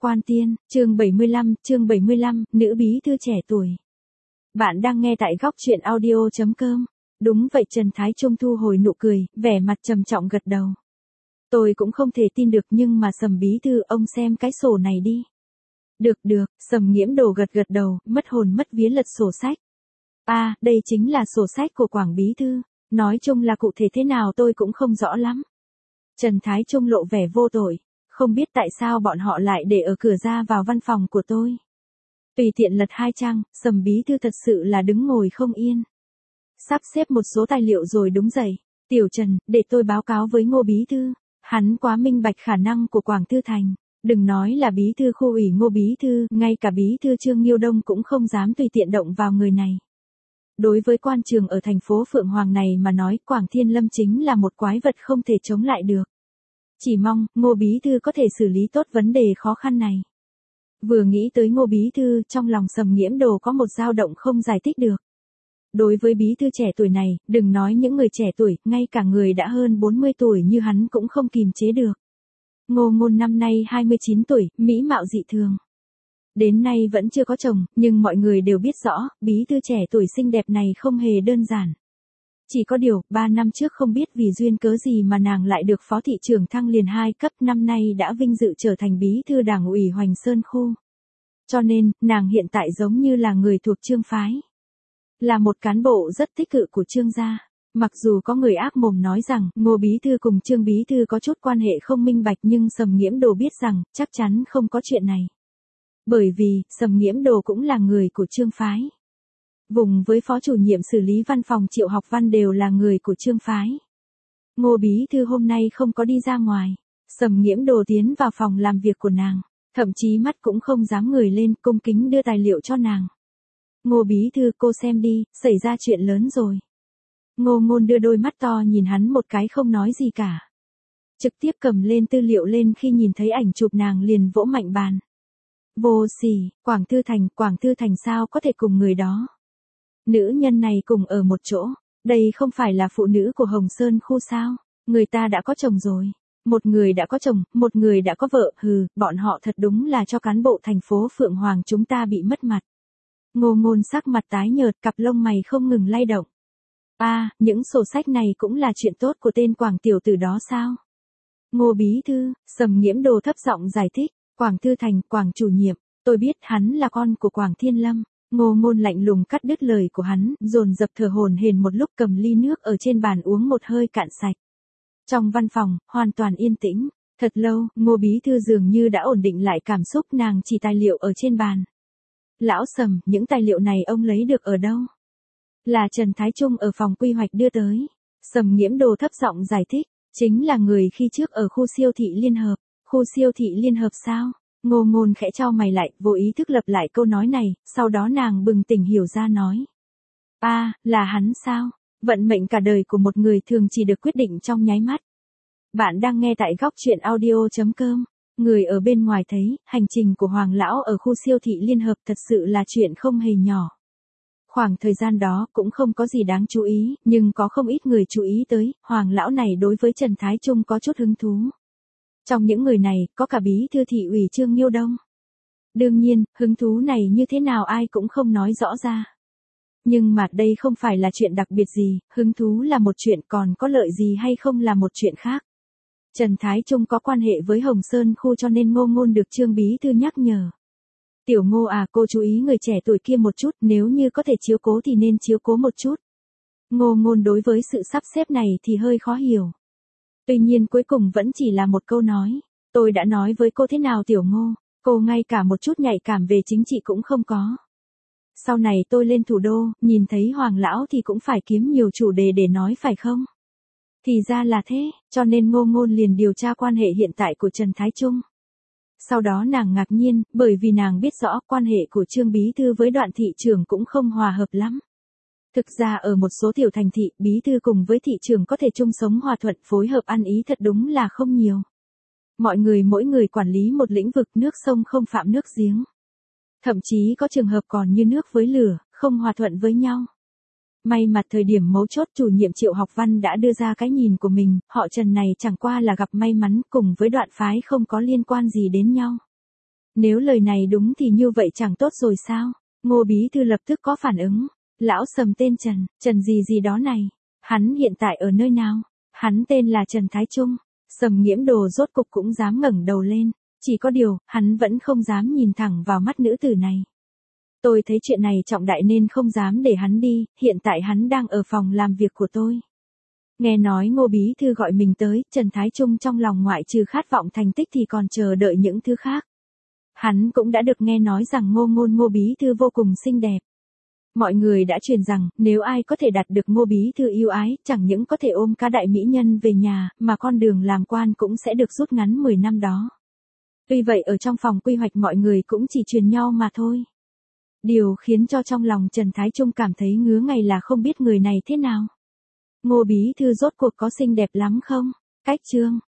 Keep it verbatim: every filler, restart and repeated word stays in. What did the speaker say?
Quan Tiên, chương bảy mươi lăm, chương bảy mươi lăm, nữ bí thư trẻ tuổi. Bạn đang nghe tại góc truyện audio chấm com. Đúng vậy, Trần Thái Trung thu hồi nụ cười, vẻ mặt trầm trọng gật đầu. Tôi cũng không thể tin được, nhưng mà Sầm bí thư, ông xem cái sổ này đi. Được được, Sầm Nghiễm Đồ gật gật đầu, mất hồn mất vía lật sổ sách. À, đây chính là sổ sách của Quảng bí thư, nói chung là cụ thể thế nào tôi cũng không rõ lắm. Trần Thái Trung lộ vẻ vô tội, không biết tại sao bọn họ lại để ở cửa ra vào văn phòng của tôi. Tùy tiện lật hai trang, Sầm bí thư thật sự là đứng ngồi không yên. Sắp xếp một số tài liệu rồi đúng dậy, Tiểu Trần, để tôi báo cáo với Ngô bí thư, hắn quá minh bạch khả năng của Quảng Thư Thành. Đừng nói là bí thư khu ủy Ngô bí thư, ngay cả bí thư Trương Nghiêu Đông cũng không dám tùy tiện động vào người này. Đối với quan trường ở thành phố Phượng Hoàng này mà nói, Quảng Thiên Lâm chính là một quái vật không thể chống lại được. Chỉ mong, Ngô bí thư có thể xử lý tốt vấn đề khó khăn này. Vừa nghĩ tới Ngô bí thư, trong lòng Sầm Nghiễm Đồ có một dao động không giải thích được. Đối với bí thư trẻ tuổi này, đừng nói những người trẻ tuổi, ngay cả người đã hơn bốn mươi tuổi như hắn cũng không kìm chế được. Ngô Ngôn năm nay hai mươi chín tuổi, mỹ mạo dị thường. Đến nay vẫn chưa có chồng, nhưng mọi người đều biết rõ, bí thư trẻ tuổi xinh đẹp này không hề đơn giản. Chỉ có điều, ba năm trước không biết vì duyên cớ gì mà nàng lại được phó thị trưởng thăng liền hai cấp, năm nay đã vinh dự trở thành bí thư đảng ủy Hoành Sơn khu. Cho nên, nàng hiện tại giống như là người thuộc Trương phái. Là một cán bộ rất tích cực của Trương gia. Mặc dù có người ác mồm nói rằng, Ngô bí thư cùng Trương bí thư có chút quan hệ không minh bạch, nhưng Sầm Nghiễm Đồ biết rằng, chắc chắn không có chuyện này. Bởi vì, Sầm Nghiễm Đồ cũng là người của Trương phái. Vùng với phó chủ nhiệm xử lý văn phòng Triệu Học Văn đều là người của Trương phái. Ngô bí thư hôm nay không có đi ra ngoài. Sầm Nghiễm Đồ tiến vào phòng làm việc của nàng, thậm chí mắt cũng không dám ngời lên, cung kính đưa tài liệu cho nàng. Ngô bí thư, cô xem đi, xảy ra chuyện lớn rồi. Ngô Ngôn đưa đôi mắt to nhìn hắn một cái không nói gì cả. Trực tiếp cầm lên tư liệu lên, khi nhìn thấy ảnh chụp nàng liền vỗ mạnh bàn. Vô sỉ, Quảng Thư Thành, Quảng Thư Thành sao có thể cùng người đó. Nữ nhân này cùng ở một chỗ, đây không phải là phụ nữ của Hồng Sơn khu sao, người ta đã có chồng rồi. Một người đã có chồng, một người đã có vợ, hừ, bọn họ thật đúng là cho cán bộ thành phố Phượng Hoàng chúng ta bị mất mặt. Ngô Ngôn sắc mặt tái nhợt, cặp lông mày không ngừng lay động. À, những sổ sách này cũng là chuyện tốt của tên Quảng tiểu tử đó sao? Ngô bí thư, Sầm Nghiễm Đồ thấp giọng giải thích, Quảng Thư Thành, Quảng chủ nhiệm, tôi biết hắn là con của Quảng Thiên Lâm. Ngô Ngôn lạnh lùng cắt đứt lời của hắn, dồn dập thở hổn hển một lúc, cầm ly nước ở trên bàn uống một hơi cạn sạch. Trong văn phòng, hoàn toàn yên tĩnh, thật lâu, Ngô bí thư dường như đã ổn định lại cảm xúc, nàng chỉ tài liệu ở trên bàn. Lão Sầm, những tài liệu này ông lấy được ở đâu? Là Trần Thái Trung ở phòng quy hoạch đưa tới. Sầm Nghiễm Đồ thấp giọng giải thích, chính là người khi trước ở khu siêu thị liên hợp. Khu siêu thị liên hợp sao? Ngô Ngôn khẽ chau mày lại, vô ý thức lặp lại câu nói này, sau đó nàng bừng tỉnh hiểu ra nói. À, là hắn sao? Vận mệnh cả đời của một người thường chỉ được quyết định trong nháy mắt. Bạn đang nghe tại góc truyện audio chấm com. Người ở bên ngoài thấy, hành trình của Hoàng lão ở khu siêu thị liên hợp thật sự là chuyện không hề nhỏ. Khoảng thời gian đó cũng không có gì đáng chú ý, nhưng có không ít người chú ý tới, Hoàng lão này đối với Trần Thái Trung có chút hứng thú. Trong những người này, có cả bí thư thị ủy Trương Nghiêu Đông. Đương nhiên, hứng thú này như thế nào ai cũng không nói rõ ra. Nhưng mà đây không phải là chuyện đặc biệt gì, hứng thú là một chuyện, còn có lợi gì hay không là một chuyện khác. Trần Thái Trung có quan hệ với Hồng Sơn khu, cho nên Ngô Ngôn được Trương bí thư nhắc nhở. Tiểu Ngô à, cô chú ý người trẻ tuổi kia một chút, nếu như có thể chiếu cố thì nên chiếu cố một chút. Ngô Ngôn đối với sự sắp xếp này thì hơi khó hiểu. Tuy nhiên cuối cùng vẫn chỉ là một câu nói. Tôi đã nói với cô thế nào Tiểu Ngô, cô ngay cả một chút nhạy cảm về chính trị cũng không có. Sau này tôi lên thủ đô, nhìn thấy Hoàng lão thì cũng phải kiếm nhiều chủ đề để nói phải không? Thì ra là thế, cho nên Ngô Ngôn liền điều tra quan hệ hiện tại của Trần Thái Trung. Sau đó nàng ngạc nhiên, bởi vì nàng biết rõ quan hệ của Trương bí thư với Đoạn thị trưởng cũng không hòa hợp lắm. Thực ra ở một số tiểu thành thị, bí thư cùng với thị trưởng có thể chung sống hòa thuận, phối hợp ăn ý thật đúng là không nhiều. Mọi người mỗi người quản lý một lĩnh vực, nước sông không phạm nước giếng. Thậm chí có trường hợp còn như nước với lửa, không hòa thuận với nhau. May mà thời điểm mấu chốt chủ nhiệm Triệu Học Văn đã đưa ra cái nhìn của mình, họ Trần này chẳng qua là gặp may mắn, cùng với Đoạn phái không có liên quan gì đến nhau. Nếu lời này đúng thì như vậy chẳng tốt rồi sao? Ngô bí thư lập tức có phản ứng. Lão Sầm tên Trần, Trần gì gì đó này. Hắn hiện tại ở nơi nào? Hắn tên là Trần Thái Trung. Sầm Nghiễm Đồ rốt cục cũng dám ngẩng đầu lên. Chỉ có điều, hắn vẫn không dám nhìn thẳng vào mắt nữ tử này. Tôi thấy chuyện này trọng đại nên không dám để hắn đi, hiện tại hắn đang ở phòng làm việc của tôi. Nghe nói Ngô bí thư gọi mình tới, Trần Thái Trung trong lòng ngoại trừ khát vọng thành tích thì còn chờ đợi những thứ khác. Hắn cũng đã được nghe nói rằng Ngô Ngôn Ngô bí thư vô cùng xinh đẹp. Mọi người đã truyền rằng, nếu ai có thể đạt được Ngô bí thư yêu ái, chẳng những có thể ôm ca đại mỹ nhân về nhà, mà con đường làm quan cũng sẽ được rút ngắn mười năm đó. Tuy vậy ở trong phòng quy hoạch mọi người cũng chỉ truyền nhau mà thôi. Điều khiến cho trong lòng Trần Thái Trung cảm thấy ngứa ngày là không biết người này thế nào. Ngô bí thư rốt cuộc có xinh đẹp lắm không? Cách chương